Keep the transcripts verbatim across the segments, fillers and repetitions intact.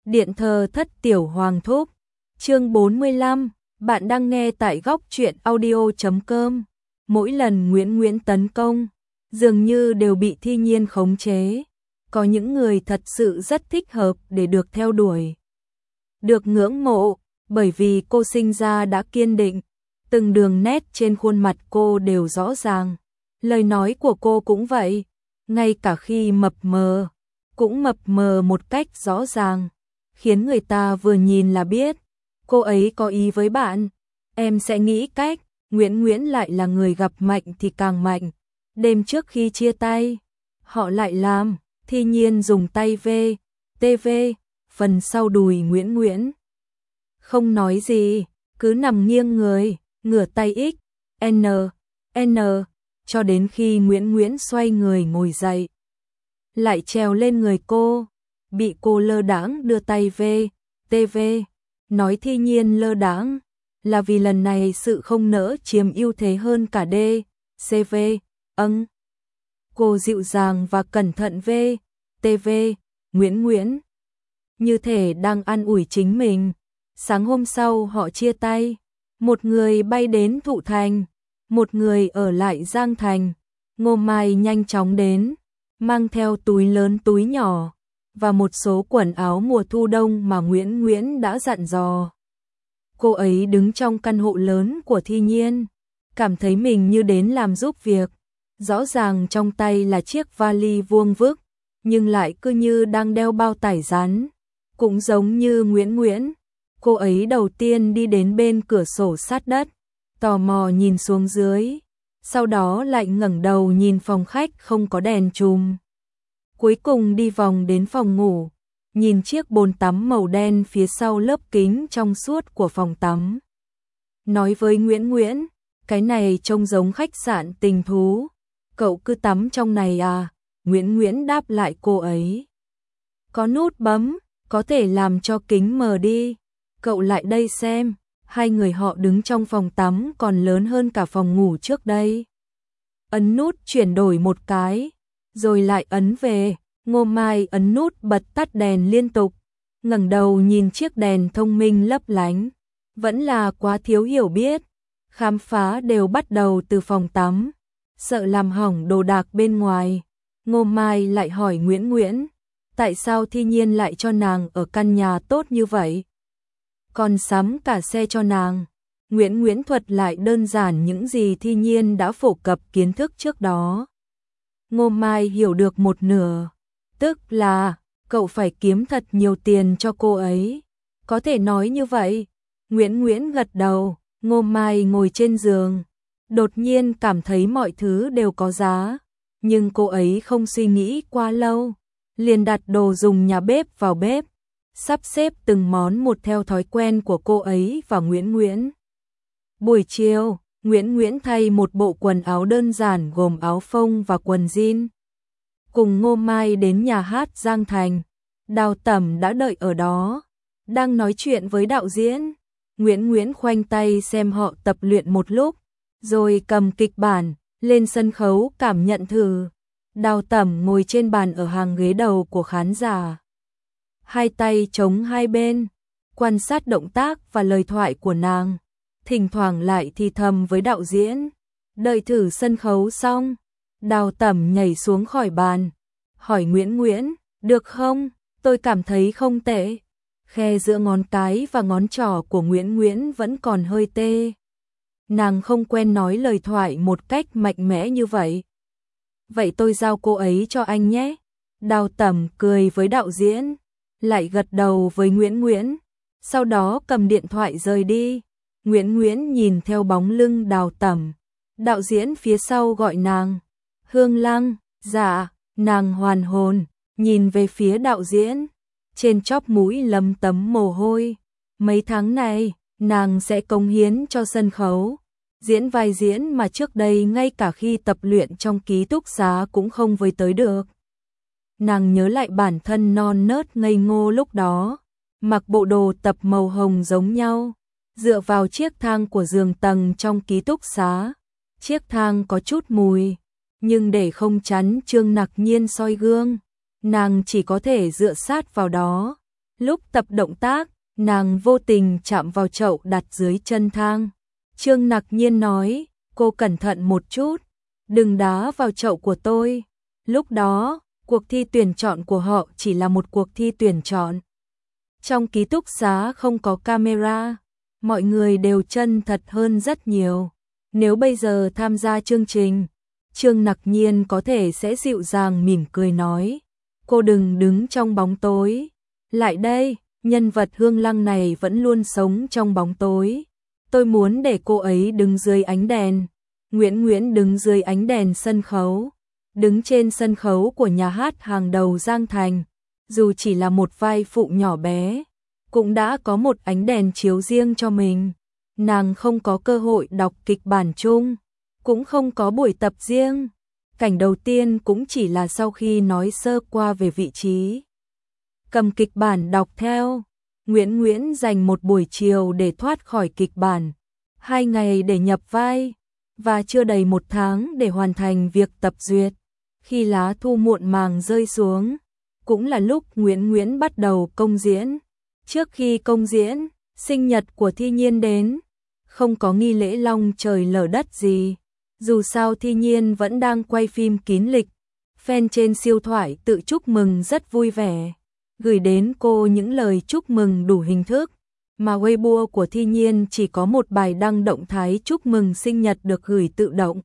Điện thờ thất tiểu hoàng thúc, chương bốn mươi lăm, bạn đang nghe tại góc truyện audio chấm com. Mỗi lần Nguyễn Nguyễn tấn công, dường như đều bị Thi Nhiên khống chế. Có những người thật sự rất thích hợp để được theo đuổi, được ngưỡng mộ, bởi vì cô sinh ra đã kiên định, từng đường nét trên khuôn mặt cô đều rõ ràng. Lời nói của cô cũng vậy, ngay cả khi mập mờ, cũng mập mờ một cách rõ ràng, khiến người ta vừa nhìn là biết cô ấy có ý với bạn. Em sẽ nghĩ cách. Nguyễn Nguyễn lại là người gặp mạnh thì càng mạnh. Đêm trước khi chia tay, họ lại làm. Thi Nhiên dùng tay vê, tê vê, phần sau đùi Nguyễn Nguyễn. Không nói gì, cứ nằm nghiêng người, ngửa tay x, n, n, cho đến khi Nguyễn Nguyễn xoay người ngồi dậy. Lại trèo lên người cô, bị cô lơ đãng đưa tay về, tê vê, nói Thi Nhiên lơ đãng, là vì lần này sự không nỡ chiếm ưu thế hơn cả D, xê vê, âng. Cô dịu dàng và cẩn thận về, tê vê, Nguyễn Nguyễn. Như thể đang an ủi chính mình. Sáng hôm sau họ chia tay, một người bay đến Thụ Thành, một người ở lại Giang Thành. Ngô Mai nhanh chóng đến, mang theo túi lớn túi nhỏ, và một số quần áo mùa thu đông mà Nguyễn Nguyễn đã dặn dò. Cô ấy đứng trong căn hộ lớn của Thi Nhiên, cảm thấy mình như đến làm giúp việc. Rõ ràng trong tay là chiếc vali vuông vức, nhưng lại cứ như đang đeo bao tải rắn. Cũng giống như Nguyễn Nguyễn, cô ấy đầu tiên đi đến bên cửa sổ sát đất, tò mò nhìn xuống dưới, sau đó lại ngẩng đầu nhìn phòng khách không có đèn chùm. Cuối cùng đi vòng đến phòng ngủ, nhìn chiếc bồn tắm màu đen phía sau lớp kính trong suốt của phòng tắm. Nói với Nguyễn Nguyễn, cái này trông giống khách sạn tình thú, cậu cứ tắm trong này à? Nguyễn Nguyễn đáp lại cô ấy. Có nút bấm, có thể làm cho kính mờ đi. Cậu lại đây xem. Hai người họ đứng trong phòng tắm còn lớn hơn cả phòng ngủ trước đây. Ấn nút chuyển đổi một cái, rồi lại ấn về. Ngô Mai ấn nút bật tắt đèn liên tục, ngẩng đầu nhìn chiếc đèn thông minh lấp lánh. Vẫn là quá thiếu hiểu biết, khám phá đều bắt đầu từ phòng tắm, sợ làm hỏng đồ đạc bên ngoài. Ngô Mai lại hỏi Nguyễn Nguyễn, tại sao Thi Nhiên lại cho nàng ở căn nhà tốt như vậy, còn sắm cả xe cho nàng. Nguyễn Nguyễn thuật lại đơn giản những gì Thi Nhiên đã phổ cập kiến thức trước đó. Ngô Mai hiểu được một nửa, tức là cậu phải kiếm thật nhiều tiền cho cô ấy. Có thể nói như vậy. Nguyễn Nguyễn gật đầu. Ngô Mai ngồi trên giường, đột nhiên cảm thấy mọi thứ đều có giá, nhưng cô ấy không suy nghĩ quá lâu, liền đặt đồ dùng nhà bếp vào bếp, sắp xếp từng món một theo thói quen của cô ấy và Nguyễn Nguyễn. Buổi chiều, Nguyễn Nguyễn thay một bộ quần áo đơn giản gồm áo phông và quần jean, cùng Ngô Mai đến nhà hát Giang Thành. Đào Tẩm đã đợi ở đó, đang nói chuyện với đạo diễn. Nguyễn Nguyễn khoanh tay xem họ tập luyện một lúc, rồi cầm kịch bản lên sân khấu cảm nhận thử. Đào Tẩm ngồi trên bàn ở hàng ghế đầu của khán giả, hai tay chống hai bên, quan sát động tác và lời thoại của nàng, thỉnh thoảng lại thì thầm với đạo diễn. Đợi thử sân khấu xong, Đào Tẩm nhảy xuống khỏi bàn, hỏi Nguyễn Nguyễn, được không? Tôi cảm thấy không tệ. Khe giữa ngón cái và ngón trỏ của Nguyễn Nguyễn vẫn còn hơi tê. Nàng không quen nói lời thoại một cách mạnh mẽ như vậy. Vậy tôi giao cô ấy cho anh nhé. Đào Tẩm cười với đạo diễn, lại gật đầu với Nguyễn Nguyễn, sau đó cầm điện thoại rời đi. Nguyễn Nguyễn nhìn theo bóng lưng Đào Tẩm. Đạo diễn phía sau gọi nàng, Hương Lăng. Dạ. Nàng hoàn hồn, nhìn về phía đạo diễn, trên chóp mũi lấm tấm mồ hôi. Mấy tháng này, nàng sẽ cống hiến cho sân khấu, diễn vai diễn mà trước đây ngay cả khi tập luyện trong ký túc xá cũng không với tới được. Nàng nhớ lại bản thân non nớt ngây ngô lúc đó, mặc bộ đồ tập màu hồng giống nhau, dựa vào chiếc thang của giường tầng trong ký túc xá. Chiếc thang có chút mùi, nhưng để không chắn Trương Nặc Nhiên soi gương, nàng chỉ có thể dựa sát vào đó. Lúc tập động tác, nàng vô tình chạm vào chậu đặt dưới chân thang. Trương Nặc Nhiên nói, cô cẩn thận một chút, đừng đá vào chậu của tôi. Lúc đó, cuộc thi tuyển chọn của họ chỉ là một cuộc thi tuyển chọn. Trong ký túc xá không có camera, mọi người đều chân thật hơn rất nhiều. Nếu bây giờ tham gia chương trình, Trương Nặc Nhiên có thể sẽ dịu dàng mỉm cười nói, cô đừng đứng trong bóng tối. Lại đây, nhân vật Hương Lăng này vẫn luôn sống trong bóng tối. Tôi muốn để cô ấy đứng dưới ánh đèn. Nguyễn Nguyễn đứng dưới ánh đèn sân khấu, đứng trên sân khấu của nhà hát hàng đầu Giang Thành. Dù chỉ là một vai phụ nhỏ bé, cũng đã có một ánh đèn chiếu riêng cho mình. Nàng không có cơ hội đọc kịch bản chung, cũng không có buổi tập riêng. Cảnh đầu tiên cũng chỉ là sau khi nói sơ qua về vị trí. Cầm kịch bản đọc theo, Nguyễn Nguyễn dành một buổi chiều để thoát khỏi kịch bản, hai ngày để nhập vai, và chưa đầy một tháng để hoàn thành việc tập duyệt. Khi lá thu muộn màng rơi xuống, cũng là lúc Nguyễn Nguyễn bắt đầu công diễn. Trước khi công diễn, sinh nhật của Thi Nhiên đến, không có nghi lễ long trời lở đất gì. Dù sao Thi Nhiên vẫn đang quay phim kín lịch, fan trên siêu thoại tự chúc mừng rất vui vẻ, gửi đến cô những lời chúc mừng đủ hình thức, mà Weibo của Thi Nhiên chỉ có một bài đăng động thái chúc mừng sinh nhật được gửi tự động.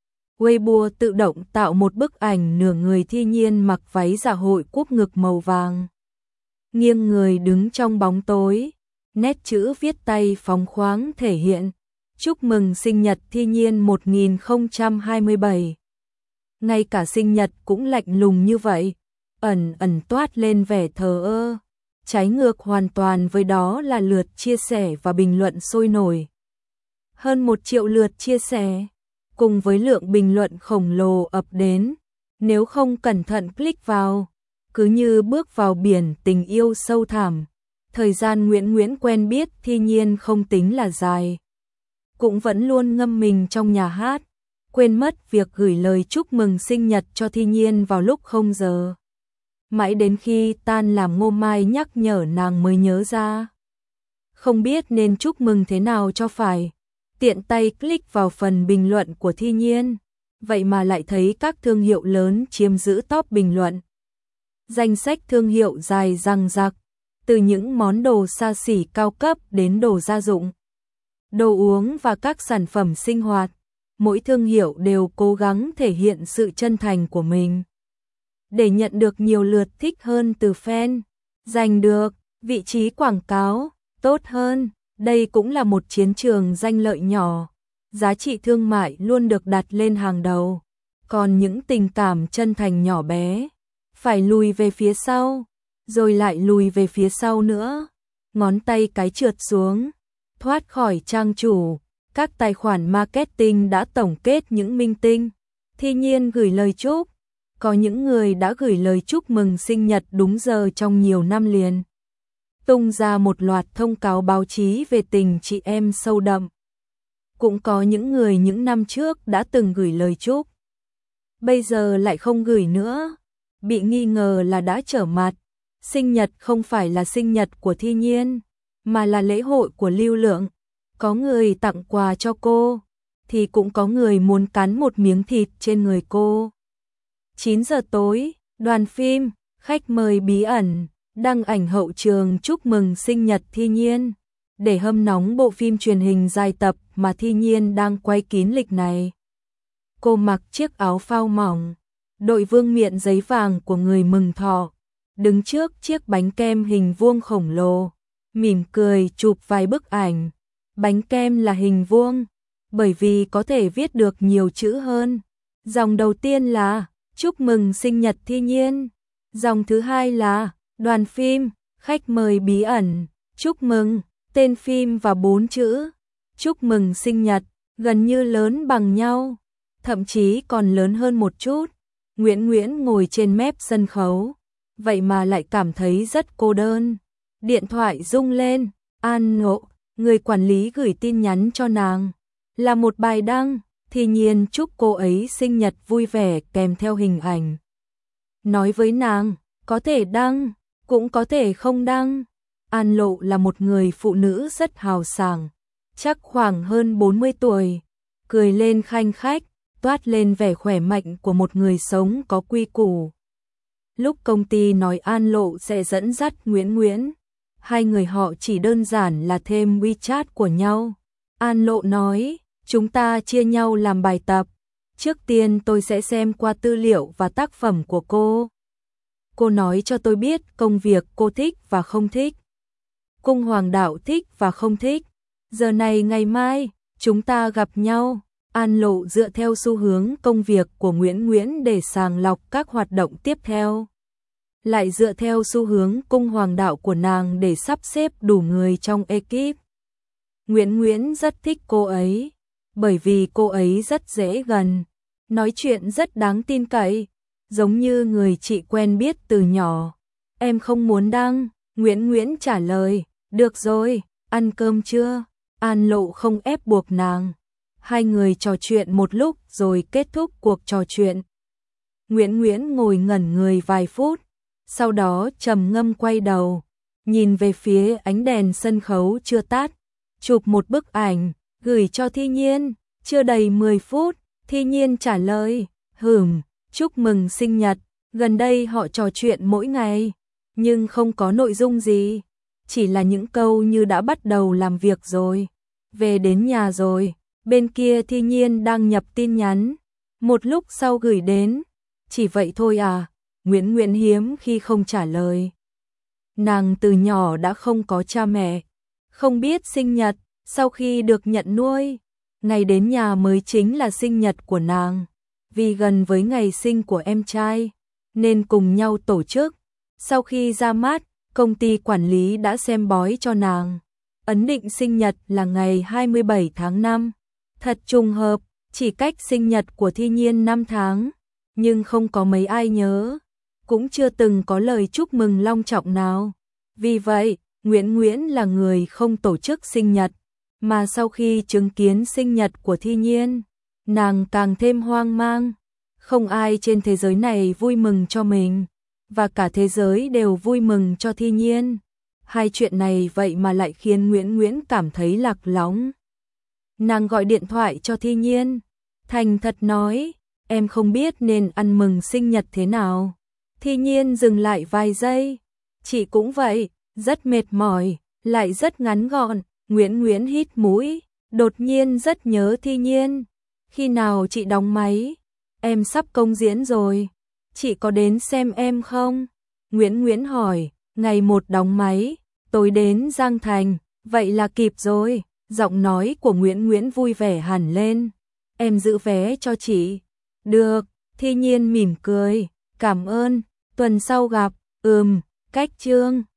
Weibo tự động tạo một bức ảnh nửa người Thi Nhiên mặc váy dạ hội cúp ngực màu vàng, nghiêng người đứng trong bóng tối, nét chữ viết tay phóng khoáng thể hiện chúc mừng sinh nhật Thi Nhiên một nghìn không trăm hai mươi bảy. Ngay cả sinh nhật cũng lạnh lùng như vậy, ẩn ẩn toát lên vẻ thờ ơ. Trái ngược hoàn toàn với đó là lượt chia sẻ và bình luận sôi nổi. Hơn một triệu lượt chia sẻ, cùng với lượng bình luận khổng lồ ập đến. Nếu không cẩn thận click vào, cứ như bước vào biển tình yêu sâu thẳm. Thời gian Nguyễn Nguyễn quen biết Thi Nhiên không tính là dài, cũng vẫn luôn ngâm mình trong nhà hát, quên mất việc gửi lời chúc mừng sinh nhật cho Thi Nhiên vào lúc không giờ. Mãi đến khi tan làm Ngô Mai nhắc nhở nàng mới nhớ ra. Không biết nên chúc mừng thế nào cho phải, tiện tay click vào phần bình luận của Thi Nhiên, vậy mà lại thấy các thương hiệu lớn chiếm giữ top bình luận. Danh sách thương hiệu dài dằng dặc, từ những món đồ xa xỉ cao cấp đến đồ gia dụng, đồ uống và các sản phẩm sinh hoạt. Mỗi thương hiệu đều cố gắng thể hiện sự chân thành của mình để nhận được nhiều lượt thích hơn từ fan, giành được vị trí quảng cáo tốt hơn. Đây cũng là một chiến trường danh lợi nhỏ, giá trị thương mại luôn được đặt lên hàng đầu, còn những tình cảm chân thành nhỏ bé phải lùi về phía sau, rồi lại lùi về phía sau nữa. Ngón tay cái trượt xuống, thoát khỏi trang chủ. Các tài khoản marketing đã tổng kết những minh tinh Thi Nhiên gửi lời chúc. Có những người đã gửi lời chúc mừng sinh nhật đúng giờ trong nhiều năm liền, tung ra một loạt thông cáo báo chí về tình chị em sâu đậm. Cũng có những người những năm trước đã từng gửi lời chúc, bây giờ lại không gửi nữa, bị nghi ngờ là đã trở mặt. Sinh nhật không phải là sinh nhật của Thi Nhiên, mà là lễ hội của Lưu Lượng. Có người tặng quà cho cô, thì cũng có người muốn cắn một miếng thịt trên người cô. chín giờ tối, đoàn phim, khách mời bí ẩn, đăng ảnh hậu trường chúc mừng sinh nhật Thi Nhiên, để hâm nóng bộ phim truyền hình dài tập mà Thi Nhiên đang quay kín lịch này. Cô mặc chiếc áo phao mỏng, đội vương miện giấy vàng của người mừng thọ, đứng trước chiếc bánh kem hình vuông khổng lồ, mỉm cười chụp vài bức ảnh. Bánh kem là hình vuông, bởi vì có thể viết được nhiều chữ hơn. Dòng đầu tiên là chúc mừng sinh nhật Thi Nhiên. Dòng thứ hai là đoàn phim, khách mời bí ẩn, chúc mừng, tên phim và bốn chữ chúc mừng sinh nhật, gần như lớn bằng nhau, thậm chí còn lớn hơn một chút. Nguyễn Nguyễn ngồi trên mép sân khấu, vậy mà lại cảm thấy rất cô đơn. Điện thoại rung lên, An Ngộ, người quản lý gửi tin nhắn cho nàng, là một bài đăng, Thi Nhiên chúc cô ấy sinh nhật vui vẻ kèm theo hình ảnh. Nói với nàng, có thể đăng, cũng có thể không đăng. An Lộ là một người phụ nữ rất hào sảng, chắc khoảng hơn bốn mươi tuổi, cười lên khanh khách, toát lên vẻ khỏe mạnh của một người sống có quy củ. Lúc công ty nói An Lộ sẽ dẫn dắt Nguyễn Nguyễn, hai người họ chỉ đơn giản là thêm WeChat của nhau. An Lộ nói, chúng ta chia nhau làm bài tập. Trước tiên tôi sẽ xem qua tư liệu và tác phẩm của cô. Cô nói cho tôi biết công việc cô thích và không thích. Cung Hoàng Đạo thích và không thích. Giờ này ngày mai, chúng ta gặp nhau. An Lộ dựa theo xu hướng công việc của Nguyễn Nguyễn để sàng lọc các hoạt động tiếp theo. Lại dựa theo xu hướng Cung Hoàng Đạo của nàng để sắp xếp đủ người trong ekip. Nguyễn Nguyễn rất thích cô ấy, bởi vì cô ấy rất dễ gần, nói chuyện rất đáng tin cậy, giống như người chị quen biết từ nhỏ. Em không muốn đăng, Nguyễn Nguyễn trả lời, được rồi, ăn cơm chưa? An Lộ không ép buộc nàng. Hai người trò chuyện một lúc rồi kết thúc cuộc trò chuyện. Nguyễn Nguyễn ngồi ngẩn người vài phút, sau đó trầm ngâm quay đầu, nhìn về phía ánh đèn sân khấu chưa tắt, chụp một bức ảnh, gửi cho Thi Nhiên. Chưa đầy mười phút, Thi Nhiên trả lời, hửm, chúc mừng sinh nhật. Gần đây họ trò chuyện mỗi ngày, nhưng không có nội dung gì, chỉ là những câu như đã bắt đầu làm việc rồi, về đến nhà rồi. Bên kia Thi Nhiên đang nhập tin nhắn, một lúc sau gửi đến, chỉ vậy thôi à? Nguyễn Nguyễn hiếm khi không trả lời. Nàng từ nhỏ đã không có cha mẹ, không biết sinh nhật, sau khi được nhận nuôi, ngày đến nhà mới chính là sinh nhật của nàng. Vì gần với ngày sinh của em trai, nên cùng nhau tổ chức. Sau khi ra mắt, công ty quản lý đã xem bói cho nàng. Ấn định sinh nhật là ngày hai mươi bảy tháng năm. Thật trùng hợp, chỉ cách sinh nhật của Thi Nhiên năm tháng, nhưng không có mấy ai nhớ, cũng chưa từng có lời chúc mừng long trọng nào. Vì vậy, Nguyễn Nguyễn là người không tổ chức sinh nhật, mà sau khi chứng kiến sinh nhật của Thi Nhiên, nàng càng thêm hoang mang. Không ai trên thế giới này vui mừng cho mình, và cả thế giới đều vui mừng cho Thi Nhiên. Hai chuyện này vậy mà lại khiến Nguyễn Nguyễn cảm thấy lạc lõng. Nàng gọi điện thoại cho Thi Nhiên, thành thật nói, em không biết nên ăn mừng sinh nhật thế nào. Thi Nhiên dừng lại vài giây, chị cũng vậy, rất mệt mỏi, lại rất ngắn gọn. Nguyễn Nguyễn hít mũi, đột nhiên rất nhớ Thi Nhiên. Khi nào chị đóng máy? Em sắp công diễn rồi, chị có đến xem em không? Nguyễn Nguyễn hỏi, ngày một đóng máy, tối đến Giang Thành, vậy là kịp rồi. Giọng nói của Nguyễn Nguyễn vui vẻ hẳn lên. Em giữ vé cho chị. Được, Thi Nhiên mỉm cười, cảm ơn, tuần sau gặp. Ừm, cách chương.